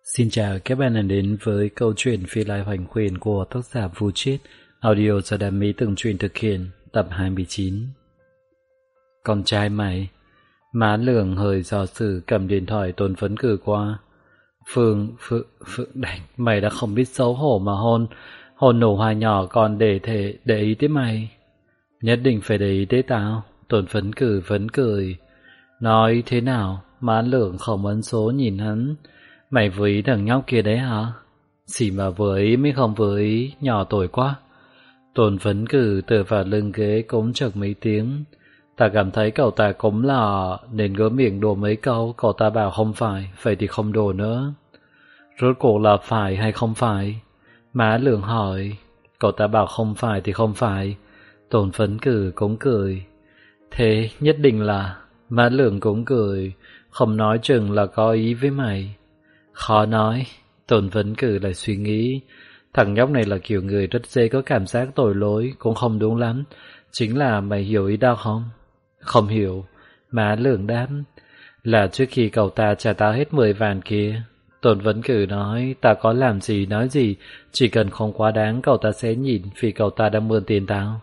Xin chào các bạn đã đến với câu chuyện Phi Lai Hoành Khuyển của tác giả Vu Chiết, audio do Đam Mỹ Tường Truyền thực hiện, tập 29. Con trai mày. Má Lường hơi do dự cầm điện thoại Tôn Phấn cử qua. Phương đánh, mày đã không biết xấu hổ mà hôn nổ hoa nhỏ còn để ý tới mày. Nhất định phải để ý tới tao. Tôn Phấn cử vẫn cười. Nói thế nào? Má Lường không ấn số nhìn hắn. Mày vừa ý thằng nhóc kia đấy hả? Xỉ mà vừa ý mới không vừa ý, nhỏ tuổi quá. Tôn Phấn cử tựa vào lưng ghế cống chực mấy tiếng. Ta cảm thấy cậu ta cũng là nên gỡ miệng đùa mấy câu. Cậu ta bảo không phải, vậy thì không đùa nữa. Rốt cuộc là phải hay không phải? Má Lường hỏi. Cậu ta bảo không phải thì không phải. Tôn Phấn cử cũng cười. Thế nhất định là... Má Lường cũng cười. Không nói chừng là có ý với mày. Khó nói. Tôn Phấn cử lại suy nghĩ. Thằng nhóc này là kiểu người rất dễ có cảm giác tội lỗi. Cũng không đúng lắm. Chính là mày hiểu ý tao không? Không hiểu. Má Lường đáp. Là trước khi cậu ta trả tao hết 10 vạn kia. Tôn Phấn cử nói. Ta có làm gì nói gì, chỉ cần không quá đáng cậu ta sẽ nhìn. Vì cậu ta đang mượn tiền tao.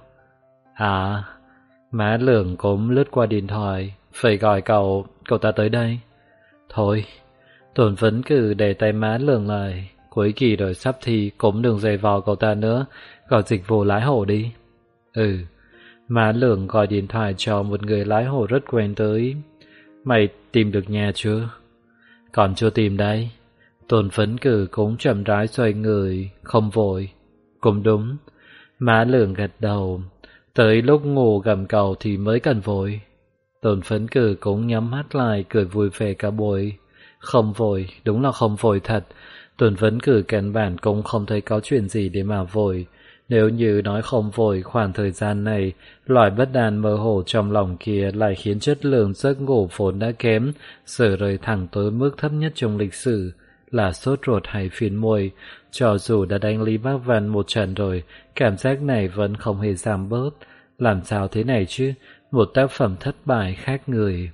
À. Má Lường cũng lướt qua điện thoại. Phải gọi cậu ta tới đây. Thôi. Tôn Phấn cử để tay Má Lường lại. Cuối kỳ rồi sắp thi, cũng đừng giày vò cậu ta nữa. Gọi dịch vụ lái hổ đi. Ừ. Má Lường gọi điện thoại cho một người lái hổ rất quen tới. Mày tìm được nhà chưa? Còn chưa tìm đây. Tôn Phấn cử cũng chậm rãi xoay người. Không vội. Cũng đúng. Má Lường gật đầu. Tới lúc ngủ gầm cầu thì mới cần vội. Tôn Phấn cử cũng nhắm mắt lại, cười vui vẻ cả buổi. Không vội, đúng là không vội thật. Tôn Phấn cử căn bản cũng không thấy có chuyện gì để mà vội. Nếu như nói không vội, khoảng thời gian này, loại bất an mơ hồ trong lòng kia lại khiến chất lượng giấc ngủ vốn đã kém, sở rời thẳng tới mức thấp nhất trong lịch sử, là sốt ruột hay phiền muội. Cho dù đã đánh Lý Bác Văn một trận rồi, cảm giác này vẫn không hề giảm bớt. Làm sao thế này chứ? Một tác phẩm thất bại khác người.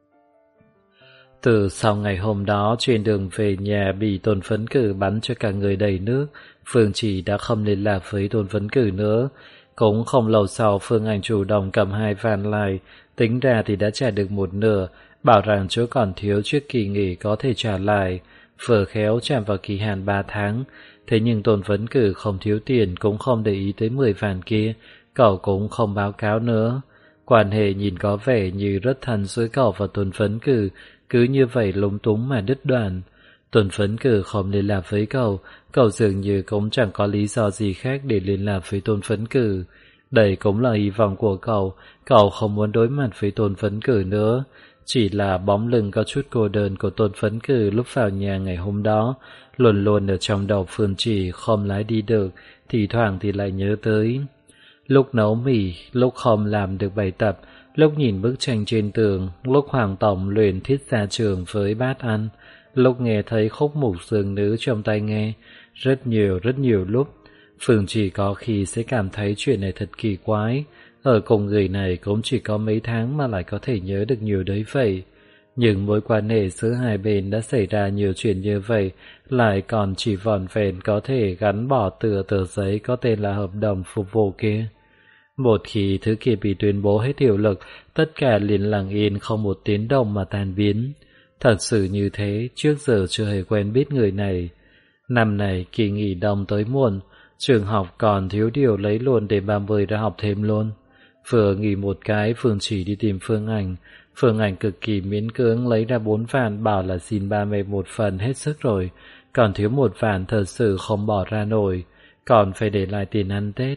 Từ sau ngày hôm đó, trên đường về nhà bị Tôn Phấn cử bắn cho cả người đầy nước, Phương Chỉ đã không liên lạc với Tôn Phấn cử nữa. Cũng không lâu sau, Phương Anh chủ động cầm 2 vạn lại, tính ra thì đã trả được một nửa, bảo rằng chỗ còn thiếu trước kỳ nghỉ có thể trả lại, vừa khéo chạm vào kỳ hạn 3 tháng. Thế nhưng Tôn Phấn cử không thiếu tiền, cũng không để ý tới 10 vạn kia, cậu cũng không báo cáo nữa. Quan hệ nhìn có vẻ như rất thân giữa cậu và Tôn Phấn cử, cứ như vậy lúng túng mà đứt đoạn. Tôn Phấn cử không liên lạc với cậu dường như cũng chẳng có lý do gì khác để liên lạc với Tôn Phấn cử. Đây cũng là hy vọng của cậu không muốn đối mặt với Tôn Phấn cử nữa. Chỉ là bóng lưng có chút cô đơn của Tôn Phấn cử lúc vào nhà ngày hôm đó, luôn luôn ở trong đầu Phương Chỉ, không lái đi được, thì thoảng thì lại nhớ tới. Lúc nấu mì, lúc không làm được bài tập, lúc nhìn bức tranh trên tường, lúc Hoàng Tổng luyện thiết gia trường với bát ăn, lúc nghe thấy khúc mục dương nữ trong tai nghe, rất nhiều lúc. Phương chỉ có khi sẽ cảm thấy chuyện này thật kỳ quái, ở cùng người này cũng chỉ có mấy tháng mà lại có thể nhớ được nhiều đấy vậy. Nhưng mối quan hệ giữa hai bên đã xảy ra nhiều chuyện như vậy, lại còn chỉ vỏn vẹn có thể gắn bỏ tờ giấy có tên là hợp đồng phục vụ kia. Một khi thứ kia bị tuyên bố hết hiệu lực, tất cả liền lặng yên không một tiếng động mà tan biến. Thật sự như thế, trước giờ chưa hề quen biết người này. Năm này kỳ nghỉ đông tới muộn, trường học còn thiếu điều lấy luôn để 30 ra học thêm luôn. Vừa nghỉ một cái, Phương Chỉ đi tìm Phương Ảnh. Phương Ảnh cực kỳ miễn cưỡng lấy ra 4 vạn, bảo là xin ba mẹ một phần hết sức rồi, còn thiếu 1 vạn thật sự không bỏ ra nổi, còn phải để lại tiền ăn Tết.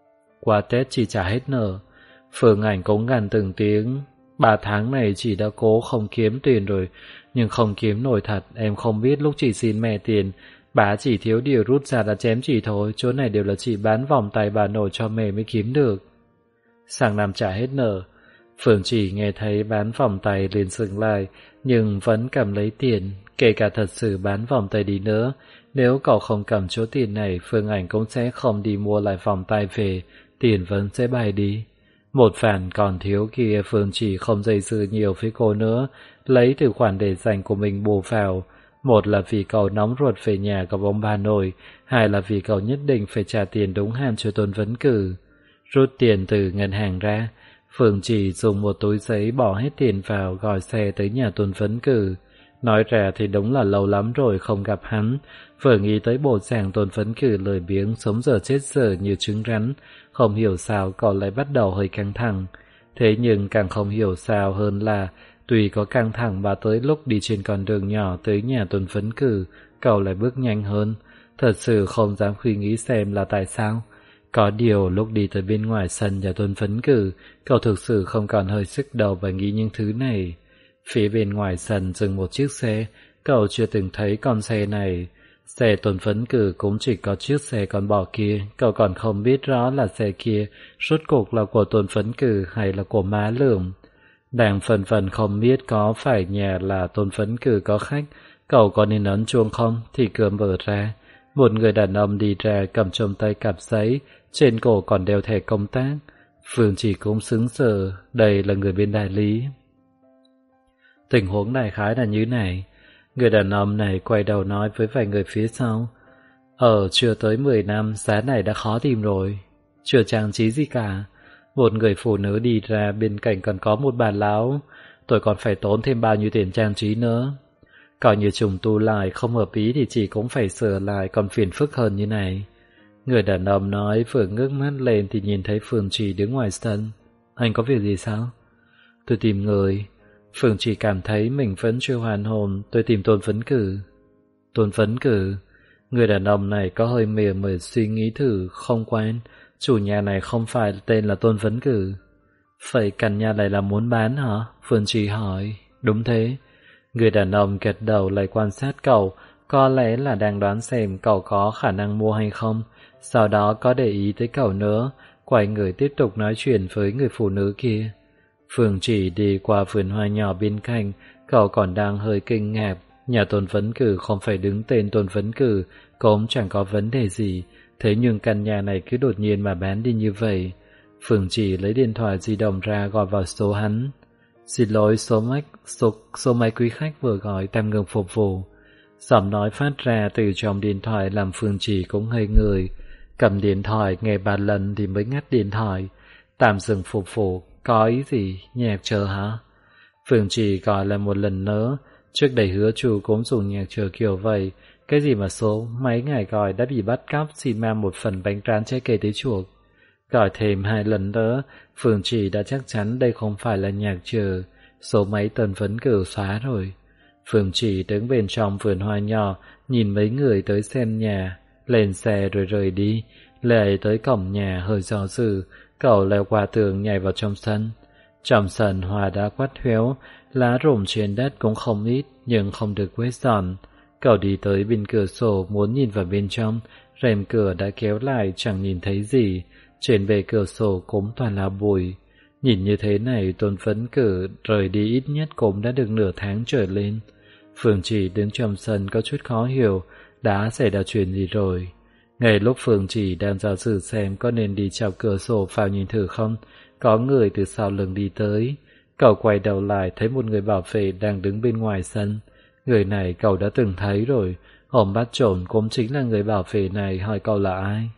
Qua Tết chỉ trả hết nợ. Phương Ảnh cũng gằn từng tiếng. 3 tháng này chị đã cố không kiếm tiền rồi, nhưng không kiếm nổi thật. Em không biết lúc chị xin mẹ tiền, bà chỉ thiếu điều rút ra đã chém chị thôi. Chỗ này đều là chị bán vòng tay bà nội cho mẹ mới kiếm được. Sang năm trả hết nợ. Phương Chỉ nghe thấy bán vòng tay liền dừng lại, nhưng vẫn cầm lấy tiền. Kể cả thật sự bán vòng tay đi nữa, nếu cậu không cầm chỗ tiền này, Phương Ảnh cũng sẽ không đi mua lại vòng tay về, tiền vẫn sẽ bay đi. 1 vạn còn thiếu kia, Phương Chỉ không dây dưa nhiều với cô nữa, lấy từ khoản để dành của mình bù vào. Một là vì cậu nóng ruột về nhà có bóng bà nội, hai là vì cậu nhất định phải trả tiền đúng hạn cho Tôn Vấn Cử. Rút tiền từ ngân hàng ra, Phương chỉ dùng một túi giấy bỏ hết tiền vào gọi xe tới nhà Tôn Vấn Cử. Nói ra thì đúng là lâu lắm rồi không gặp hắn, vừa nghĩ tới bộ dạng Tôn Vấn Cử lười biếng sống dở chết dở như trứng rắn, không hiểu sao cậu lại bắt đầu hơi căng thẳng. Thế nhưng càng không hiểu sao hơn là tuy có căng thẳng mà tới lúc đi trên con đường nhỏ tới nhà Tôn Vấn Cử, cậu lại bước nhanh hơn. Thật sự không dám suy nghĩ xem là tại sao. Có điều lúc đi tới bên ngoài sân nhà Tôn Vấn Cử, cậu thực sự không còn hơi sức đầu và nghĩ những thứ này. Phía bên ngoài sân dừng một chiếc xe, cậu chưa từng thấy con xe này. Xe Tôn Vấn Cử cũng chỉ có chiếc xe con bò kia, cậu còn không biết rõ là xe kia rốt cuộc là của Tôn Vấn Cử hay là của má Lượm. Đang phân vân không biết có phải nhà là Tôn Vấn Cử có khách, cậu có nên ấn chuông không thì cửa mở ra. Một người đàn ông đi ra cầm trong tay cặp giấy, trên cổ còn đeo thẻ công tác. Phương Chỉ cũng sững sờ, đây là người bên đại lý. Tình huống đại khái là như này. Người đàn ông này quay đầu nói với vài người phía sau. Chưa tới 10 năm, giá này đã khó tìm rồi. Chưa trang trí gì cả. Một người phụ nữ đi ra, bên cạnh còn có một bà lão. Tôi còn phải tốn thêm bao nhiêu tiền trang trí nữa. Coi như trùng tu lại, không hợp ý thì chỉ cũng phải sửa lại, còn phiền phức hơn như này. Người đàn ông nói vừa ngước mắt lên thì nhìn thấy Phương Chỉ đứng ngoài sân. Anh có việc gì sao? Tôi tìm người. Phương Chỉ cảm thấy mình vẫn chưa hoàn hồn. Tôi tìm Tôn Vấn Cử. Tôn Vấn Cử? Người đàn ông này có hơi mỉa mai suy nghĩ thử, không quen. Chủ nhà này không phải tên là Tôn Vấn Cử. Vậy căn nhà này là muốn bán hả? Phương Chỉ hỏi. Đúng thế. Người đàn ông gật đầu lại quan sát cậu, có lẽ là đang đoán xem cậu có khả năng mua hay không, sau đó có để ý tới cậu nữa, quay người tiếp tục nói chuyện với người phụ nữ kia. Phương Chỉ đi qua vườn hoa nhỏ bên cạnh, cậu còn đang hơi kinh ngạc, nhà Tôn Vấn Cử không phải đứng tên Tôn Vấn Cử, cũng chẳng có vấn đề gì, thế nhưng căn nhà này cứ đột nhiên mà bán đi như vậy. Phương Chỉ lấy điện thoại di động ra gọi vào số hắn. Xin lỗi, số máy quý khách vừa gọi tạm ngừng phục vụ. Giọng nói phát ra từ trong điện thoại làm Phương Chỉ cũng ngây người. Cầm điện thoại nghe 3 lần thì mới ngắt điện thoại. Tạm dừng phục vụ, có ý gì? Nhạc chờ hả? Phương Chỉ gọi lại một lần nữa. Trước đây Hứa Chủ cũng dùng nhạc chờ kiểu vậy. Cái gì mà số mấy ngày gọi đã bị bắt cóc, xin mang một phần bánh tráng trái cây tới chuộc. Gọi thêm 2 lần nữa, Phương Chỉ đã chắc chắn đây không phải là nhạc chờ, số máy Tôn Vấn Cử xóa rồi. Phương Chỉ đứng bên trong vườn hoa nhỏ, nhìn mấy người tới xem nhà, lên xe rồi rời đi, lại tới cổng nhà hơi do dự, cậu leo qua tường nhảy vào trong sân. Trong sân hoa đã quắt héo, lá rụng trên đất cũng không ít, nhưng không được quét dọn. Cậu đi tới bên cửa sổ muốn nhìn vào bên trong, rèm cửa đã kéo lại chẳng nhìn thấy gì. Trên bề cửa sổ cũng toàn là bụi. Nhìn như thế này Tôn Vấn Cử rời đi ít nhất cũng đã được nửa tháng trở lên. Phương Chỉ đứng trong sân có chút khó hiểu đã xảy ra chuyện gì rồi. Ngay lúc Phương Chỉ đang do dự xem có nên đi chọc cửa sổ vào nhìn thử không, có người từ sau lưng đi tới. Cậu quay đầu lại thấy một người bảo vệ đang đứng bên ngoài sân. Người này cậu đã từng thấy rồi. Hôm bắt trộm cũng chính là người bảo vệ này, hỏi cậu là ai.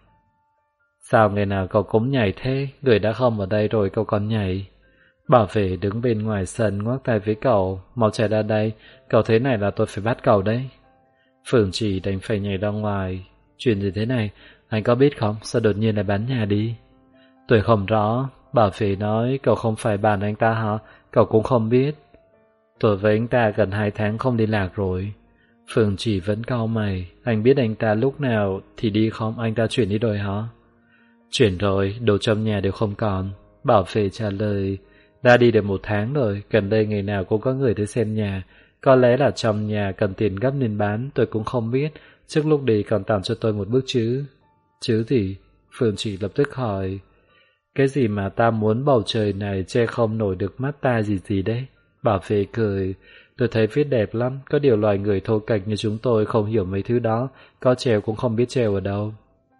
Sao ngày nào cậu cũng nhảy thế? Người đã không ở đây rồi cậu còn nhảy. Bảo vệ đứng bên ngoài sân ngoắc tay với cậu. Mau chạy ra đây, cậu thế này là tôi phải bắt cậu đấy. Phương Chỉ đành phải nhảy ra ngoài. Chuyện gì thế này? Anh có biết không? Sao đột nhiên lại bán nhà đi? Tôi không rõ. Bảo vệ nói cậu không phải bạn anh ta hả? Cậu cũng không biết. Tôi với anh ta gần 2 tháng không liên lạc rồi. Phương Chỉ vẫn cau mày. Anh biết anh ta lúc nào thì đi không? Anh ta chuyển đi rồi hả? Chuyển rồi, đồ trong nhà đều không còn. Bảo vệ trả lời, đã đi được 1 tháng rồi, gần đây ngày nào cũng có người tới xem nhà. Có lẽ là trong nhà cần tiền gấp nên bán, tôi cũng không biết. Trước lúc đi còn tặng cho tôi một bức chứ. Chứ gì? Phương Chỉ lập tức hỏi. Cái gì mà ta muốn bầu trời này che không nổi được mắt ta gì gì đấy? Bảo vệ cười. Tôi thấy viết đẹp lắm, có điều loài người thô kệch như chúng tôi không hiểu mấy thứ đó, có treo cũng không biết treo ở đâu.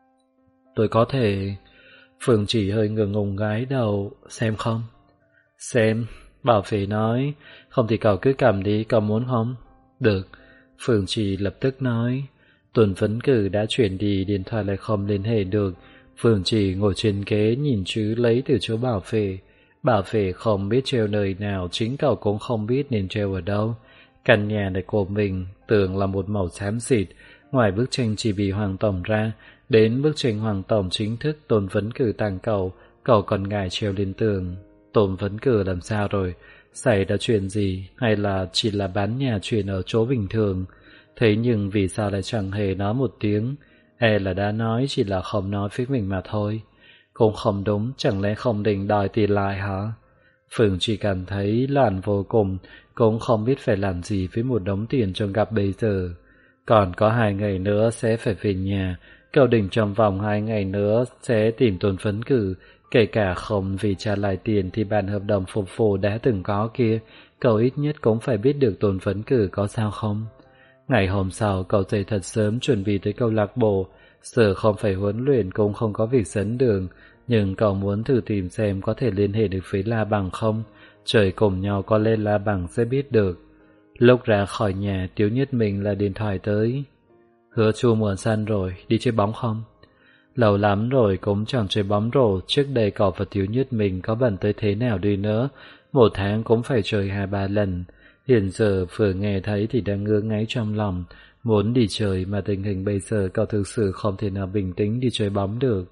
Tôi có thể... Phương Chỉ hơi ngượng ngùng gái đầu. Xem không? Xem. Bảo vệ nói. Không thì cậu cứ cầm đi, cậu muốn không? Được. Phương Trì lập tức nói. Tuần Vấn Cử đã chuyển đi, điện thoại lại không liên hệ được. Phương Trì ngồi trên ghế nhìn chữ lấy từ chỗ bảo vệ. Bảo vệ không biết treo nơi nào, chính cậu cũng không biết nên treo ở đâu. Căn nhà này của mình, tường là một màu xám xịt. Ngoài bức tranh chỉ bị Hoàng Tổng ra, đến bức tranh Hoàng Tổng chính thức Tôn Vấn Cử tặng cậu còn ngại treo lên tường. Tôn Vấn Cử làm sao rồi? Xảy ra chuyện gì? Hay là chỉ là bán nhà chuyển ở chỗ bình thường? Thế nhưng vì sao lại chẳng hề nói một tiếng? Là đã nói, chỉ là không nói với mình mà thôi. Cũng không đúng, chẳng lẽ không định đòi tiền lại hả? Phương chỉ cảm thấy loạn vô cùng, cũng không biết phải làm gì với một đống tiền trong gặp bây giờ. Còn có 2 ngày nữa sẽ phải về nhà, cậu định trong vòng 2 ngày nữa sẽ tìm Tôn Vấn Cử, kể cả không vì trả lại tiền thì bản hợp đồng phục vụ đã từng có kia, cậu ít nhất cũng phải biết được Tôn Vấn Cử có sao không. Ngày hôm sau cậu dậy thật sớm chuẩn bị tới câu lạc bộ, giờ không phải huấn luyện cũng không có việc dẫn đường, nhưng cậu muốn thử tìm xem có thể liên hệ được với La Bằng không, trời cùng nhau có lên La Bằng sẽ biết được. Lúc ra khỏi nhà, Tiếu Nhất Mình là điện thoại tới. Hứa Chu mượn sân rồi, đi chơi bóng không? Lâu lắm rồi cũng chẳng chơi bóng rổ, trước đây cậu và Tiếu Nhất Mình có bận tới thế nào đi nữa, 1 tháng cũng phải chơi 2-3 lần. Hiện giờ vừa nghe thấy thì đang ngứa ngáy trong lòng, muốn đi chơi mà tình hình bây giờ cậu thực sự không thể nào bình tĩnh đi chơi bóng được.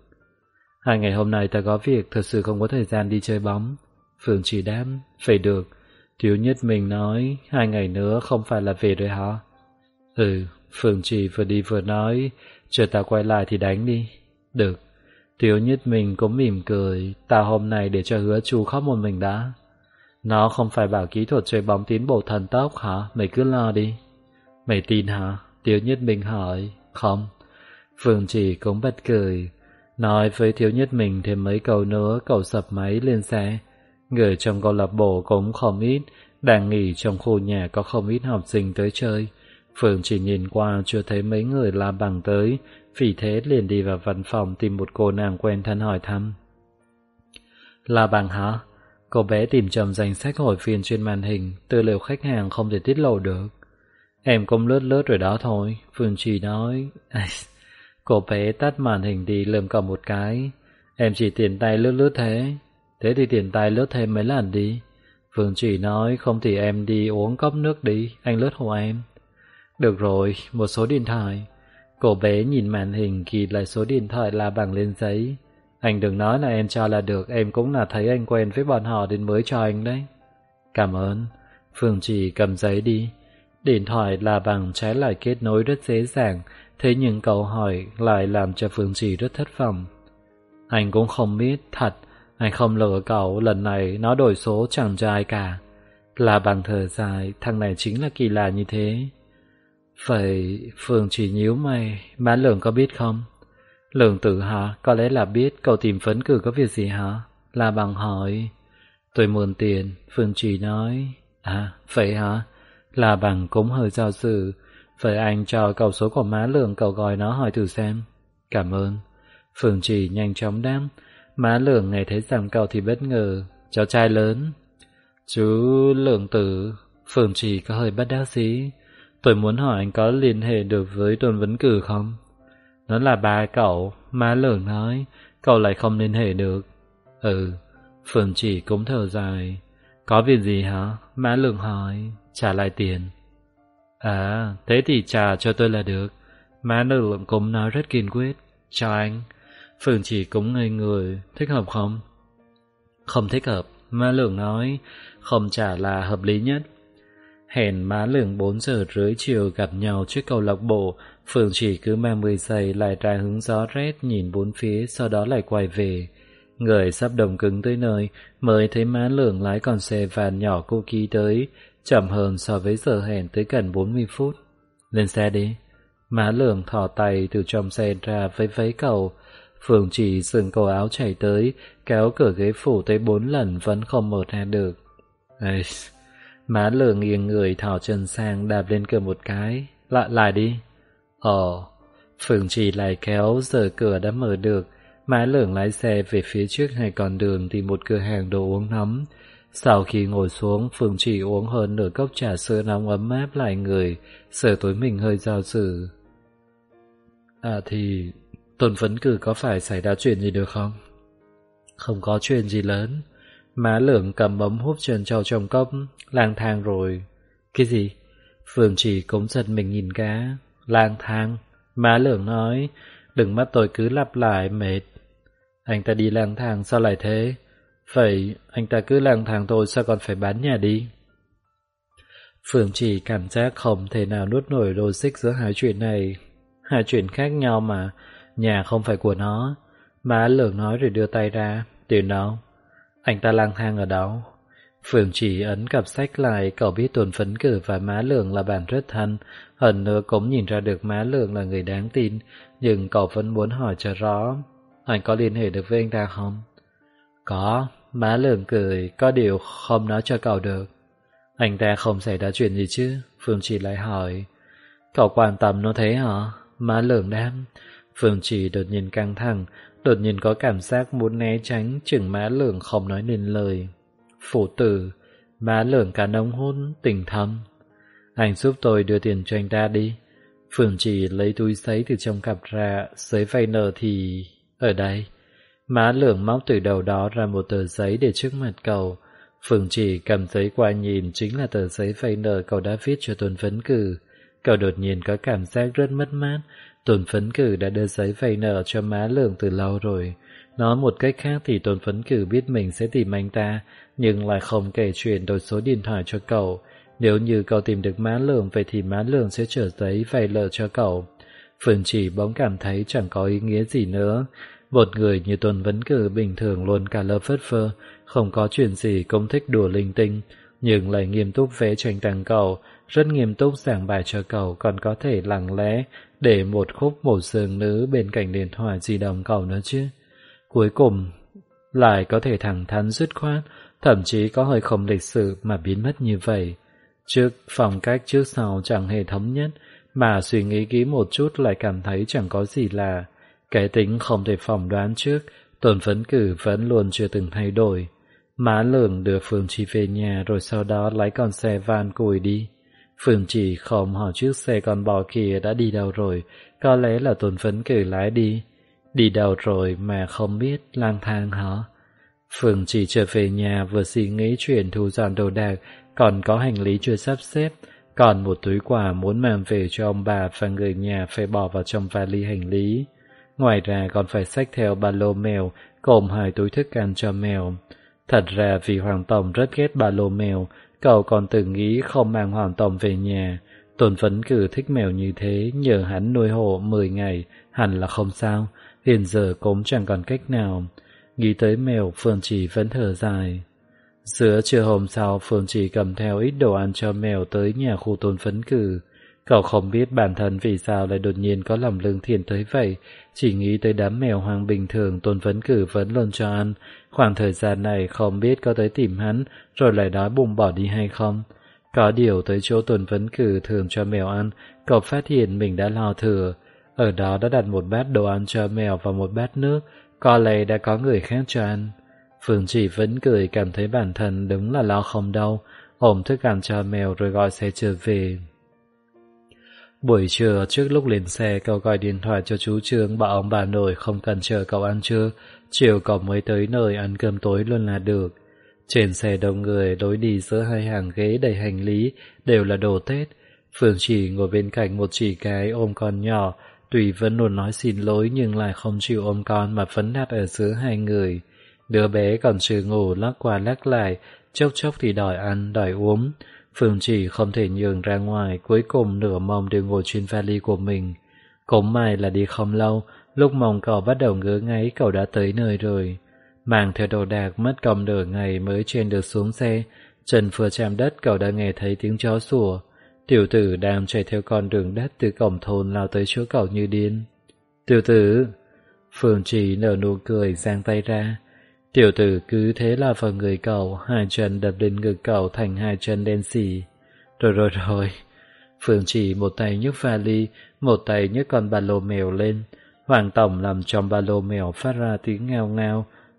2 ngày hôm nay ta có việc, thật sự không có thời gian đi chơi bóng. Phương chỉ đáp, phải được. Tiếu Nhất Mình nói, 2 ngày nữa không phải là về rồi hả? Phương chỉ vừa đi vừa nói, chờ ta quay lại thì đánh đi. Được. Tiếu Nhất Mình cũng mỉm cười, ta hôm nay để cho Hứa Chu khóc một mình đã. Nó không phải bảo kỹ thuật chơi bóng tiến bộ thần tốc hả? Mày cứ lo đi. Mày tin hả? Tiếu Nhất Mình hỏi. Không. Phương chỉ cũng bật cười. Nói với Tiếu Nhất Mình thêm mấy câu nữa, cậu sập máy lên xe. Người trong câu lạc bộ cũng không ít, đang nghỉ trong khu nhà có không ít học sinh tới chơi. Phương chỉ nhìn qua chưa thấy mấy người La Bằng tới, vì thế liền đi vào văn phòng tìm một cô nàng quen thân hỏi thăm. La Bằng hả? Cô bé tìm trong danh sách hội viên trên màn hình, tư liệu khách hàng không thể tiết lộ được. Em cũng lướt rồi đó thôi, Phương chỉ nói. Cô bé tắt màn hình đi lườm cậu một cái. Em chỉ tiền tay lướt thế. Thế thì tiền tay lướt thêm mấy lần đi. Phương chỉ nói, không thì em đi uống cốc nước đi, anh lướt hộ em. Được rồi, một số điện thoại. Cô bé nhìn màn hình ghi lại số điện thoại La Bằng lên giấy. Anh đừng nói là em cho là được, em cũng là thấy anh quen với bọn họ nên mới cho anh đấy. Cảm ơn. Phương chỉ cầm giấy đi. Điện thoại La Bằng trái lại kết nối rất dễ dàng, thế nhưng câu hỏi lại làm cho Phương chỉ rất thất vọng. Anh cũng không biết, thật, anh không lừa cậu, lần này nó đổi số chẳng cho ai cả. La Bằng thở dài, thằng này chính là kỳ lạ như thế. Vậy Phương chỉ nhíu mày, má Lượng có biết không? Lượng Tử hả? Có lẽ là biết, cậu tìm Vấn Cử có việc gì hả? La Bằng hỏi. Tôi mượn tiền, Phương chỉ nói. À, vậy hả? La Bằng cũng hơi do dự. Vậy anh cho cậu số của má Lượng, cậu gọi nó hỏi thử xem. Cảm ơn. Phương chỉ nhanh chóng đáp. Má Lượng nghe thấy rằng cậu thì bất ngờ. Cháu trai lớn. Chú Lượng Tử. Phương chỉ có hơi bất đắc dĩ. Tôi muốn hỏi anh có liên hệ được với Tôn Vấn Cử không? Nó là ba cậu, má Lượng nói. Cậu lại không liên hệ được. Phương chỉ cũng thở dài. Có việc gì hả? Má Lượng hỏi. Trả lại tiền. À, thế thì trả cho tôi là được. Má Lượng cũng nói rất kiên quyết. Chào anh. Phương chỉ cũng ngây người. Thích hợp không? Không thích hợp, má Lượng nói. Không trả là hợp lý nhất. Hẹn má Lượng 4 giờ rưỡi chiều gặp nhau trước câu lạc bộ. Phương chỉ cứ mang 10 giây lại ra hướng gió rét nhìn bốn phía, sau đó lại quay về. Người sắp đồng cứng tới nơi, mới thấy má Lượng lái con xe van nhỏ cô ký tới, chậm hơn so với giờ hẹn tới gần 40 phút. Lên xe đi. Má Lượng thò tay từ trong xe ra vẫy cậu. Phương chỉ sừng cổ áo chạy tới, kéo cửa ghế phủ tới 4 lần vẫn không mở ra được. Má Lượng nghiêng người thò chân sang đạp lên cửa một cái. Lại đi. Phương chỉ lại kéo, giờ cửa đã mở được. Má Lượng lái xe về phía trước hai con đường tìm một cửa hàng đồ uống nóng. Sau khi ngồi xuống, Phương Chỉ uống hơn nửa cốc trà sữa nóng ấm áp lại người, sờ túi mình hơi do dự. Thì Tôn Phấn Cử có phải xảy ra chuyện gì được không? Không có chuyện gì lớn. Má Lượng cầm ấm húp trần trâu trong cốc, lang thang rồi. Cái gì? Phương Chỉ cũng giật mình nhìn cá. Lang thang? Má Lượng nói, đừng mắt tôi cứ lặp lại mệt. Anh ta đi lang thang sao lại thế? Vậy anh ta cứ lang thang thôi sao còn phải bán nhà đi? Phương Chỉ cảm giác không thể nào nuốt nổi logic giữa hai chuyện này. Hai chuyện khác nhau mà, nhà không phải của nó. Má Lượng nói rồi đưa tay ra. Tiền đâu? Anh ta lang thang ở đâu? Phương Chỉ ấn cặp sách lại, cậu biết Tôn Phấn Cử và Má Lượng là bạn rất thân, hơn nữa cũng nhìn ra được Má Lượng là người đáng tin, nhưng cậu vẫn muốn hỏi cho rõ. Anh có liên hệ được với anh ta không? Có, Má Lượng cười, có điều không nói cho cậu được. Anh ta không xảy ra chuyện gì chứ? Phương Chỉ lại hỏi. Cậu quan tâm nó thế hả? Má Lượng đáp. Phương Chỉ đột nhiên căng thẳng, đột nhiên có cảm giác muốn né tránh, chừng Má Lượng không nói nên lời. Phụ tử, Má Lượng cả nông hôn, tình thâm. Anh giúp tôi đưa tiền cho anh ta đi. Phương Chỉ lấy túi giấy từ trong cặp ra, giấy vay nợ thì... ở đây. Má Lượng móc từ đầu đó ra một tờ giấy để trước mặt cậu. Phương Chỉ cầm giấy qua nhìn, chính là tờ giấy vay nợ cậu đã viết cho Tôn Phấn Cử. Cậu đột nhiên có cảm giác rất mất mát. Tôn Phấn Cử đã đưa giấy vay nợ cho Má Lượng từ lâu rồi. Nói một cách khác thì Tôn Phấn Cử biết mình sẽ tìm anh ta, nhưng lại không kể chuyện đổi số điện thoại cho cậu. Nếu như cậu tìm được Má Lượng, vậy thì Má Lượng sẽ trở giấy vay nợ cho cậu. Phương Chỉ bỗng cảm thấy chẳng có ý nghĩa gì nữa. Một người như Tôn Phấn Cử bình thường luôn cả lơ phất phơ, không có chuyện gì cũng thích đùa linh tinh, nhưng lại nghiêm túc vẽ tranh tặng cậu, rất nghiêm túc giảng bài cho cậu, còn có thể lặng lẽ để một khúc một giường nữ bên cạnh điện thoại di động cậu nữa chứ. Cuối cùng lại có thể thẳng thắn dứt khoát, thậm chí có hơi không lịch sự mà biến mất như vậy. Trước phong cách trước sau chẳng hề thống nhất, mà suy nghĩ kỹ một chút lại cảm thấy chẳng có gì lạ. Cái tính không thể phỏng đoán trước, Tôn Phấn Cử vẫn luôn chưa từng thay đổi. Má Lượng đưa Phương Chỉ về nhà rồi sau đó lái con xe van cùi đi. Phương Chỉ không hỏi chiếc xe con bò kia đã đi đâu rồi, có lẽ là Tôn Phấn Cử lái đi. Đi đâu rồi mà không biết, lang thang hả? Phương Chỉ trở về nhà vừa suy nghĩ chuyện thu dọn đồ đạc, còn có hành lý chưa sắp xếp, còn một túi quà muốn mang về cho ông bà và người nhà phải bỏ vào trong vali hành lý. Ngoài ra còn phải xách theo ba lô mèo, gồm 2 túi thức ăn cho mèo. Thật ra vì Hoàng Tổng rất ghét ba lô mèo, cậu còn từng nghĩ không mang Hoàng Tổng về nhà. Tôn Phấn Cử thích mèo như thế, nhờ hắn nuôi hộ 10 ngày, hẳn là không sao, hiện giờ cũng chẳng còn cách nào. Nghĩ tới mèo, Phương Chỉ vẫn thở dài. Giữa trưa hôm sau, Phương Chỉ cầm theo ít đồ ăn cho mèo tới nhà khu Tôn Phấn Cử. Cậu không biết bản thân vì sao lại đột nhiên có lòng lương thiện tới vậy, chỉ nghĩ tới đám mèo hoang bình thường Tôn Phấn Cử vẫn luôn cho ăn. Khoảng thời gian này không biết có tới tìm hắn rồi lại đói bụng bỏ đi hay không. Có điều tới chỗ Tôn Phấn Cử thường cho mèo ăn, cậu phát hiện mình đã lo thừa. Ở đó đã đặt một bát đồ ăn cho mèo và một bát nước, có lẽ đã có người khác cho ăn. Phương Chỉ vẫn cười, cảm thấy bản thân đúng là lo không đâu, ôm thức ăn cho mèo rồi gọi xe trở về. Buổi trưa trước lúc lên xe, cậu gọi điện thoại cho chú Trương bảo ông bà nội không cần chờ cậu ăn trưa, chiều cậu mới tới nơi ăn cơm tối luôn là được. Trên xe đông người, lối đi giữa 2 hàng ghế đầy hành lý đều là đồ Tết. Phương Chỉ ngồi bên cạnh một chị gái ôm con nhỏ, tuy vẫn luôn nói xin lỗi nhưng lại không chịu ôm con mà vẫn đặt ở giữa 2 người. Đứa bé còn chưa ngủ lắc qua lắc lại, chốc chốc thì đòi ăn, đòi uống. Phương Chỉ không thể nhường ra ngoài, cuối cùng nửa mông đều ngồi trên vali của mình. Cũng may là đi không lâu, lúc mông cậu bắt đầu ngứa ngáy cậu đã tới nơi rồi. Mang theo đồ đạc mất công nửa ngày mới trên được xuống xe, chân vừa chạm đất cậu đã nghe thấy tiếng chó sủa. Tiểu tử đang chạy theo con đường đất từ cổng thôn lao tới chỗ cậu như điên. Tiểu tử! Phương Chỉ nở nụ cười giang tay ra. Tiểu tử cứ thế là vào người cậu, 2 chân đập lên ngực cậu thành 2 chân đen xỉ. Rồi. Phương Chỉ một tay nhấc vali, một tay nhấc con ba lô mèo lên. Hoàng Tổng nằm trong ba lô mèo phát ra tiếng ngao ngao,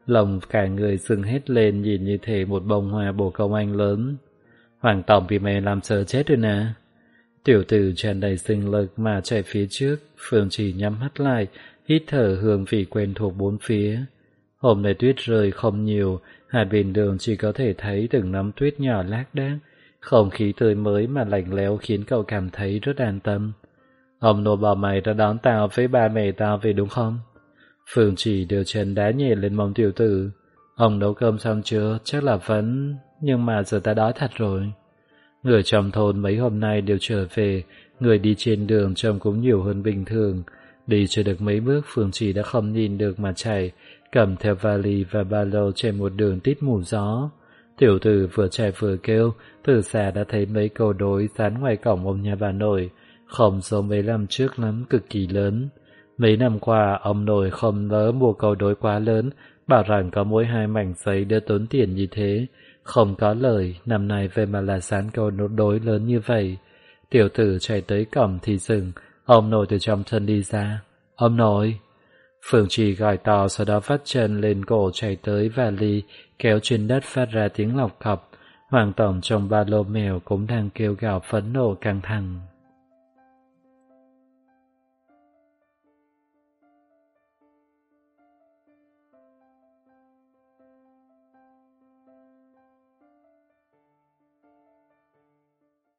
Lòng cả người sưng hết lên nhìn như thể một bông hoa bồ công anh lớn. Hoàng tổng bị mày làm sợ chết rồi nè. Tiểu tử tràn đầy sinh lực mà chạy phía trước, Phương Trì nhắm mắt lại, hít thở hương vị quen thuộc bốn phía. Hôm nay tuyết rơi không nhiều, hai bên đường chỉ có thể thấy từng nắm tuyết nhỏ lác đác. Không khí tươi mới mà lạnh lẽo khiến cậu cảm thấy rất an tâm. Ông nội bảo mày đã đón tao với ba mẹ tao về đúng không? Phương Trì đưa chân đá nhẹ lên mông tiểu tử. Ông nấu cơm xong chưa? Chắc là vẫn... Nhưng mà giờ ta đói thật rồi. Người trong thôn mấy hôm nay đều trở về, người đi trên đường trông cũng nhiều hơn bình thường. Đi chưa được mấy bước, Phương Trì đã không nhìn được mà chạy, cầm theo vali và ba lô trên một đường tít mù gió. Tiểu tử vừa chạy vừa kêu, từ xa đã thấy mấy câu đối dán ngoài cổng ông nhà bà nội, không giống mấy năm trước lắm, cực kỳ lớn. Mấy năm qua, ông nội không nỡ mua câu đối quá lớn, bảo rằng có mỗi 2 mảnh giấy đỡ tốn tiền như thế. Không có lời, năm nay về mà là dán câu đối lớn như vậy. Tiểu tử chạy tới cổng thì dừng, ông nội từ trong sân đi ra. Ông nội! Phương Trì gọi to, sau đó vắt chân lên cổ chạy tới vali, kéo trên đất phát ra tiếng lọc cọc. Hoàng tổng trong ba lô mèo cũng đang kêu gào phẫn nộ căng thẳng.